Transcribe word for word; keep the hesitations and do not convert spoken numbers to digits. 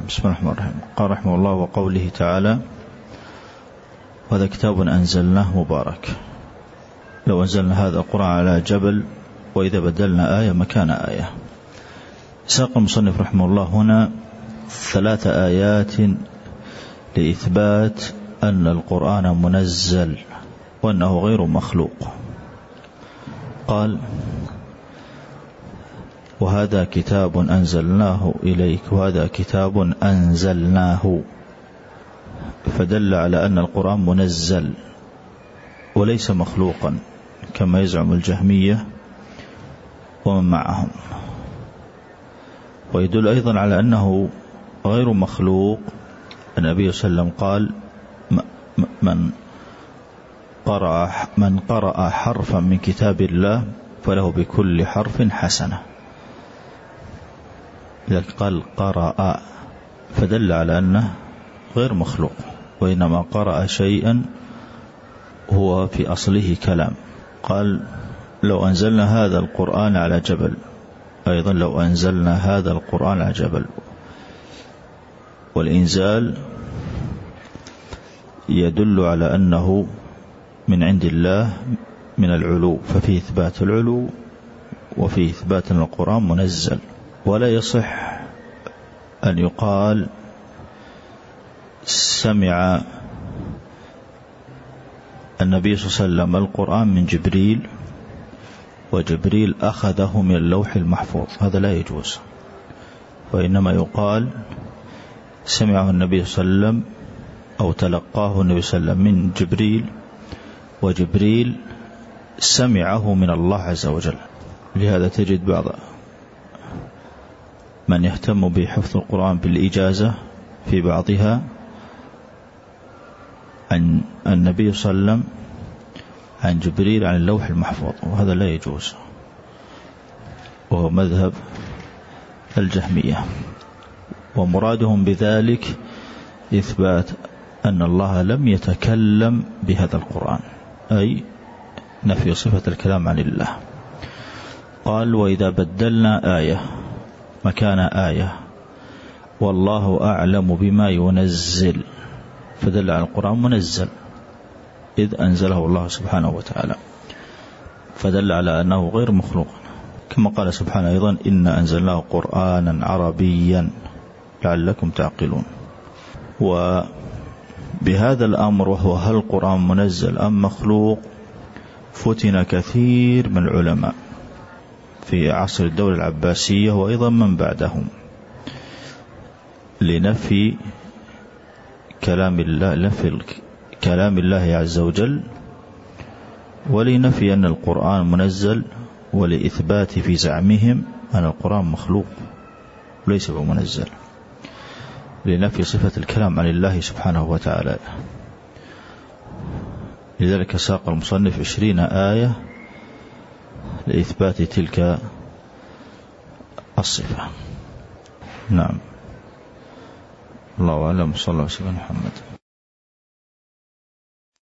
بسم الله الرحمن الرحيم. قال رحمه الله: وقوله تعالى: وهذا كتاب أنزلناه مبارك. لو أنزلنا هذا القرآن على جبل وإذا بدلنا آية مكان آية. ساق المصنف رحمه الله هنا ثلاث آيات لإثبات أن القرآن منزل وأنه غير مخلوق. قال: وهذا كتاب أنزلناه إليك، وهذا كتاب أنزلناه، فدل على أن القرآن منزل وليس مخلوقا كما يزعم الجهمية ومن معهم. ويدل أيضا على أنه غير مخلوق. النبي صلى الله عليه وسلم قال: من قرأ من قرأ حرفا من كتاب الله فله بكل حرف حسنة. لذلك قال قرأ، فدل على أنه غير مخلوق، وإنما قرأ شيئا هو في أصله كلام. قال: لو أنزلنا هذا القرآن على جبل، أيضا لو أنزلنا هذا القرآن على جبل. والإنزال يدل على أنه من عند الله من العلو، ففيه إثبات العلو وفيه إثبات أن القرآن منزل. ولا يصح أن يقال سمع النبي صلى الله عليه وسلم القرآن من جبريل وجبريل أخذه من اللوح المحفوظ، هذا لا يجوز. وإنما يقال سمعه النبي صلى الله عليه وسلم أو تلقاه النبي صلى الله عليه وسلم من جبريل، وجبريل سمعه من الله عز وجل. لهذا تجد بعض من يهتم بحفظ القرآن بالإجازة في بعضها عن النبي صلى الله عليه وسلم عن جبريل عن اللوح المحفوظ، وهذا لا يجوز، وهو مذهب الجهمية. ومرادهم بذلك إثبات أن الله لم يتكلم بهذا القرآن، أي نفي صفة الكلام عن الله. قال: وإذا بدلنا آية مكان آية والله أعلم بما ينزل، فدل على القرآن منزل إذ أنزله الله سبحانه وتعالى، فدل على أنه غير مخلوق، كما قال سبحانه أيضا: إن أنزلناه قرآنا عربيا لعلكم تعقلون. وبهذا الأمر، وهو هل القرآن منزل أم مخلوق، فتن كثير من العلماء في عصر الدولة العباسية وأيضا من بعدهم لنفي كلام الله، نفي كلام الله عز وجل، ولنفي أن القرآن منزل، ولإثبات في زعمهم أن القرآن مخلوق وليس بمنزل، لنفي صفة الكلام عن الله سبحانه وتعالى. لذلك ساق المصنف عشرين آية لإثبات تلك الصفة. نعم، الله أعلم. صلى الله عليه وسلم محمد.